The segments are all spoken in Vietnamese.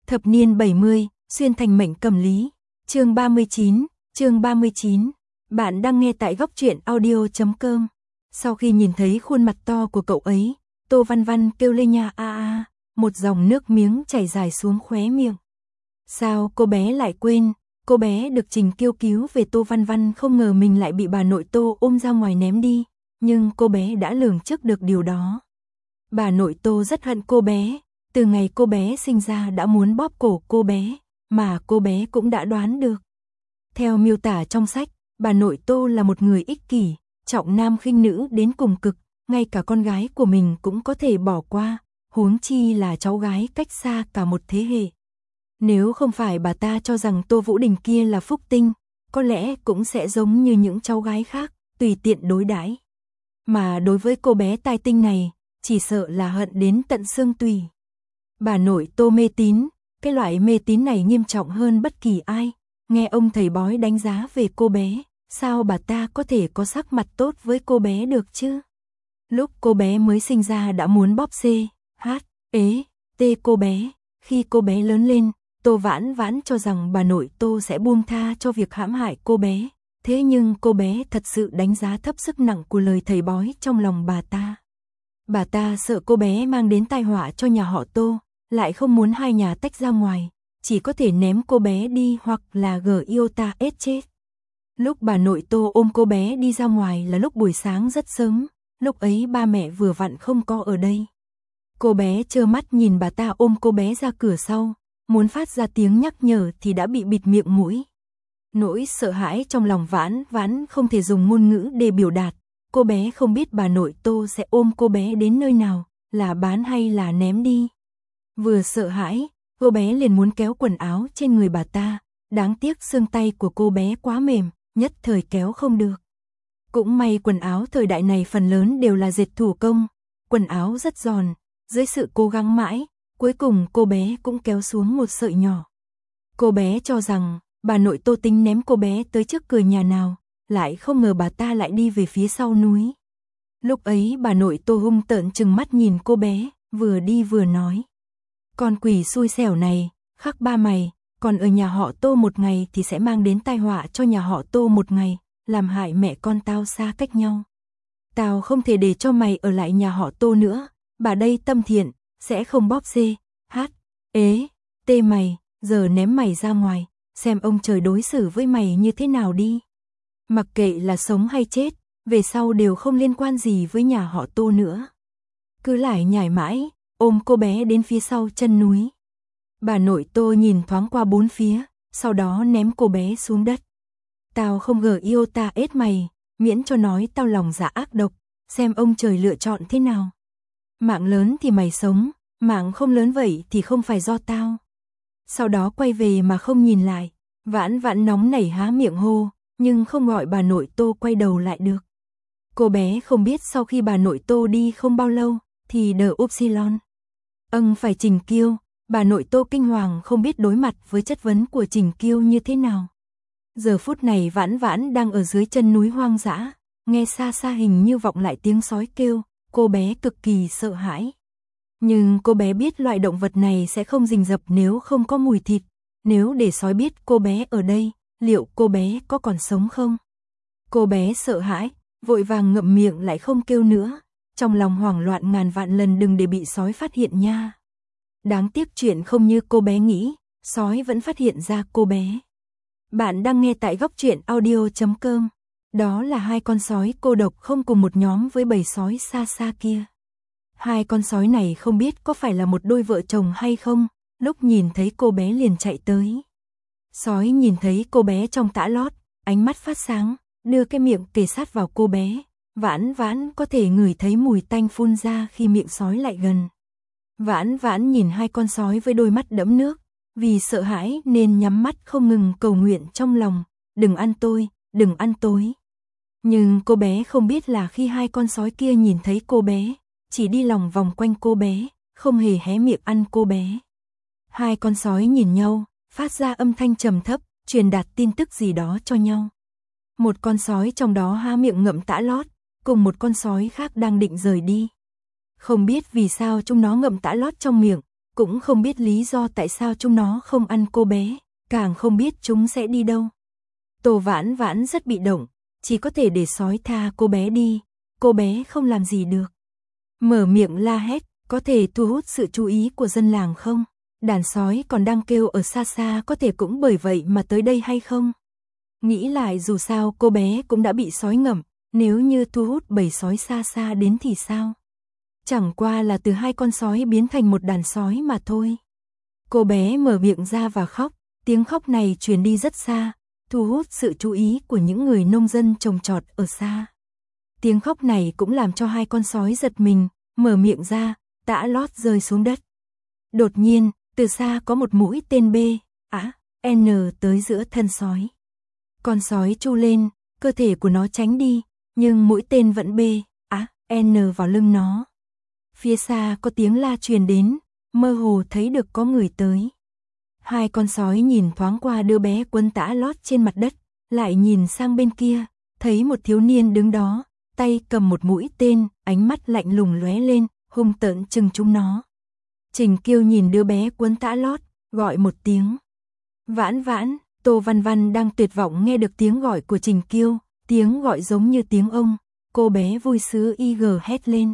Thập niên 70, xuyên thành mệnh cầm lý. Chương 39. Bạn đang nghe tại góc truyện audio.com. Sau khi nhìn thấy khuôn mặt to của cậu ấy, Tô Văn Văn kêu lên nha a, một dòng nước miếng chảy dài xuống khóe miệng. Sao cô bé lại quên, cô bé được Trình Kiêu cứu về. Tô Văn Văn không ngờ mình lại bị bà nội Tô ôm ra ngoài ném đi, nhưng cô bé đã lường trước được điều đó. Bà nội Tô rất hận cô bé, từ ngày cô bé sinh ra đã muốn bóp cổ cô bé, mà cô bé cũng đã đoán được. Theo miêu tả trong sách, bà nội Tô là một người ích kỷ, trọng nam khinh nữ đến cùng cực, ngay cả con gái của mình cũng có thể bỏ qua, huống chi là cháu gái cách xa cả một thế hệ. Nếu không phải bà ta cho rằng Tô Vũ Đình kia là phúc tinh, có lẽ cũng sẽ giống như những cháu gái khác, tùy tiện đối đãi. Mà đối với cô bé tai tinh này, chỉ sợ là hận đến tận xương tủy. Bà nội Tô mê tín, cái loại mê tín này nghiêm trọng hơn bất kỳ ai. Nghe ông thầy bói đánh giá về cô bé, sao bà ta có thể có sắc mặt tốt với cô bé được chứ? Lúc cô bé mới sinh ra đã muốn bóp cô bé. Khi cô bé lớn lên, Tô Vãn Vãn cho rằng bà nội Tô sẽ buông tha cho việc hãm hại cô bé. Thế nhưng cô bé thật sự đánh giá thấp sức nặng của lời thầy bói trong lòng bà ta. Bà ta sợ cô bé mang đến tai họa cho nhà họ Tô, lại không muốn hai nhà tách ra ngoài, chỉ có thể ném cô bé đi hoặc là Giota chết. Lúc bà nội Tô ôm cô bé đi ra ngoài là lúc buổi sáng rất sớm, lúc ấy ba mẹ vừa vặn không có ở đây. Cô bé trơ mắt nhìn bà ta ôm cô bé ra cửa sau, muốn phát ra tiếng nhắc nhở thì đã bị bịt miệng mũi. Nỗi sợ hãi trong lòng Vãn Vãn không thể dùng ngôn ngữ để biểu đạt. Cô bé không biết bà nội Tô sẽ ôm cô bé đến nơi nào, là bán hay là ném đi. Vừa sợ hãi, cô bé liền muốn kéo quần áo trên người bà ta, đáng tiếc xương tay của cô bé quá mềm, nhất thời kéo không được. Cũng may quần áo thời đại này phần lớn đều là dệt thủ công, quần áo rất giòn, dưới sự cố gắng mãi, cuối cùng cô bé cũng kéo xuống một sợi nhỏ. Cô bé cho rằng bà nội Tô tính ném cô bé tới trước cửa nhà nào, lại không ngờ bà ta lại đi về phía sau núi. Lúc ấy bà nội Tô hung tợn trừng mắt nhìn cô bé, vừa đi vừa nói: "Con quỷ xui xẻo này, khắc ba mày, còn ở nhà họ Tô một ngày thì sẽ mang đến tai họa cho nhà họ Tô một ngày, làm hại mẹ con tao xa cách nhau. Tao không thể để cho mày ở lại nhà họ Tô nữa, bà đây tâm thiện, sẽ không bóp mày, giờ ném mày ra ngoài, xem ông trời đối xử với mày như thế nào đi. Mặc kệ là sống hay chết, về sau đều không liên quan gì với nhà họ Tô nữa." Cứ lại nhảy mãi, ôm cô bé đến phía sau chân núi. Bà nội Tô nhìn thoáng qua bốn phía, sau đó ném cô bé xuống đất. "Tao không Giota mày, miễn cho nói tao lòng dạ ác độc, xem ông trời lựa chọn thế nào. Mạng lớn thì mày sống, mạng không lớn vậy thì không phải do tao." Sau đó quay về mà không nhìn lại. Vãn Vãn nóng nảy há miệng hô, nhưng không gọi bà nội Tô quay đầu lại được. Cô bé không biết sau khi bà nội Tô đi không bao lâu, thì phải Trình Kiêu, bà nội Tô kinh hoàng không biết đối mặt với chất vấn của Trình Kiêu như thế nào. Giờ phút này Vãn Vãn đang ở dưới chân núi hoang dã, nghe xa xa hình như vọng lại tiếng sói kêu, cô bé cực kỳ sợ hãi. Nhưng cô bé biết loại động vật này sẽ không rình rập nếu không có mùi thịt, nếu để sói biết cô bé ở đây, liệu cô bé có còn sống không? Cô bé sợ hãi, vội vàng ngậm miệng lại không kêu nữa, trong lòng hoảng loạn ngàn vạn lần đừng để bị sói phát hiện nha. Đáng tiếc chuyện không như cô bé nghĩ, sói vẫn phát hiện ra cô bé. Bạn đang nghe tại góc truyện audio.com. Đó là hai con sói cô độc không cùng một nhóm với bầy sói xa xa kia. Hai con sói này không biết có phải là một đôi vợ chồng hay không, lúc nhìn thấy cô bé liền chạy tới. Sói nhìn thấy cô bé trong tã lót, ánh mắt phát sáng, đưa cái miệng kề sát vào cô bé. Vãn Vãn có thể ngửi thấy mùi tanh phun ra khi miệng sói lại gần. Vãn Vãn nhìn hai con sói với đôi mắt đẫm nước, vì sợ hãi nên nhắm mắt không ngừng cầu nguyện trong lòng, đừng ăn tôi, đừng ăn tối. Nhưng cô bé không biết là khi hai con sói kia nhìn thấy cô bé, chỉ đi lòng vòng quanh cô bé, không hề hé miệng ăn cô bé. Hai con sói nhìn nhau, phát ra âm thanh trầm thấp, truyền đạt tin tức gì đó cho nhau. Một con sói trong đó há miệng ngậm tã lót, cùng một con sói khác đang định rời đi. Không biết vì sao chúng nó ngậm tã lót trong miệng, cũng không biết lý do tại sao chúng nó không ăn cô bé, càng không biết chúng sẽ đi đâu. Tô Vãn Vãn rất bị động, chỉ có thể để sói tha cô bé đi, cô bé không làm gì được. Mở miệng la hét, có thể thu hút sự chú ý của dân làng không? Đàn sói còn đang kêu ở xa xa có thể cũng bởi vậy mà tới đây hay không? Nghĩ lại dù sao cô bé cũng đã bị sói ngậm, nếu như thu hút bầy sói xa xa đến thì sao? Chẳng qua là từ 2 con sói biến thành một đàn sói mà thôi. Cô bé mở miệng ra và khóc, tiếng khóc này truyền đi rất xa, thu hút sự chú ý của những người nông dân trồng trọt ở xa. Tiếng khóc này cũng làm cho 2 con sói giật mình, mở miệng ra, tã lót rơi xuống đất. Đột nhiên, từ xa có một mũi tên B, N tới giữa thân sói. Con sói tru lên, cơ thể của nó tránh đi, nhưng mũi tên vẫn B, N vào lưng nó. Phía xa có tiếng la truyền đến, mơ hồ thấy được có người tới. 2 con sói nhìn thoáng qua đứa bé quấn tã lót trên mặt đất, lại nhìn sang bên kia, thấy một thiếu niên đứng đó, tay cầm một mũi tên, ánh mắt lạnh lùng lóe lên, hung tợn trừng chúng nó. Trình Kiêu nhìn đứa bé quấn tã lót, gọi một tiếng. Vãn Vãn, Tô Văn Văn đang tuyệt vọng nghe được tiếng gọi của Trình Kiêu, tiếng gọi giống như tiếng ông, cô bé vui sướng hét lên.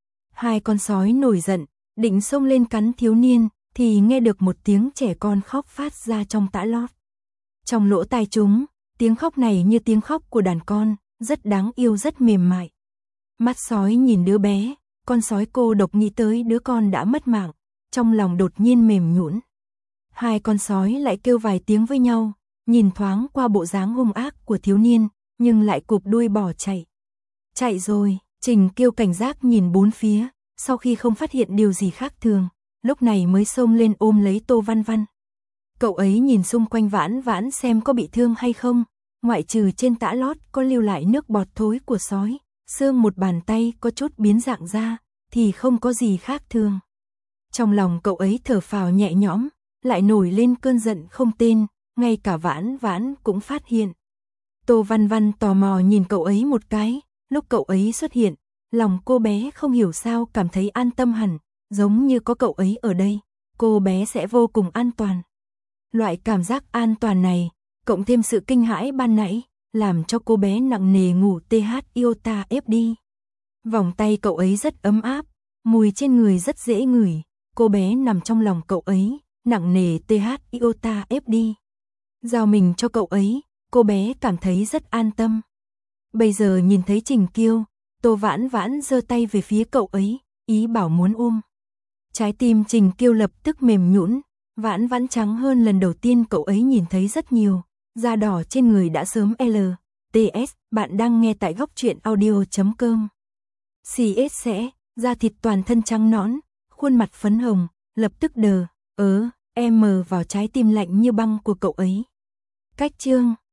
2 con sói nổi giận, định xông lên cắn thiếu niên, thì nghe được một tiếng trẻ con khóc phát ra trong tã lót. Trong lỗ tai chúng, tiếng khóc này như tiếng khóc của đàn con, rất đáng yêu rất mềm mại. Mắt sói nhìn đứa bé, con sói cô độc nghĩ tới đứa con đã mất mạng, trong lòng đột nhiên mềm nhũn. 2 con sói lại kêu vài tiếng với nhau, nhìn thoáng qua bộ dáng hung ác của thiếu niên, nhưng lại cụp đuôi bỏ chạy. Chạy rồi, Trình Kiêu cảnh giác nhìn bốn phía, sau khi không phát hiện điều gì khác thường, lúc này mới xông lên ôm lấy Tô Văn Văn. Cậu ấy nhìn xung quanh Vãn Vãn xem có bị thương hay không, ngoại trừ trên tã lót có lưu lại nước bọt thối của sói, xương một bàn tay có chút biến dạng ra, thì không có gì khác thường. Trong lòng cậu ấy thở phào nhẹ nhõm, lại nổi lên cơn giận không tên, ngay cả Vãn Vãn cũng phát hiện. Tô Văn Văn tò mò nhìn cậu ấy một cái, lúc cậu ấy xuất hiện, lòng cô bé không hiểu sao cảm thấy an tâm hẳn, giống như có cậu ấy ở đây, cô bé sẽ vô cùng an toàn. Loại cảm giác an toàn này, cộng thêm sự kinh hãi ban nãy, làm cho cô bé nặng nề ngủ iota ép đi. Vòng tay cậu ấy rất ấm áp, mùi trên người rất dễ ngửi, cô bé nằm trong lòng cậu ấy, nặng nề iota ép đi. Giao mình cho cậu ấy, cô bé cảm thấy rất an tâm. Bây giờ nhìn thấy Trình Kiêu, Tô Vãn Vãn giơ tay về phía cậu ấy, ý bảo muốn ôm. Trái tim Trình Kiêu lập tức mềm nhũn, Vãn Vãn trắng hơn lần đầu tiên cậu ấy nhìn thấy rất nhiều, da đỏ trên người đã sớm LTS, bạn đang nghe tại góc truyện audio.com. CS sẽ, da thịt toàn thân trắng nõn, khuôn mặt phấn hồng, lập tức đờ, vào trái tim lạnh như băng của cậu ấy. Cách chương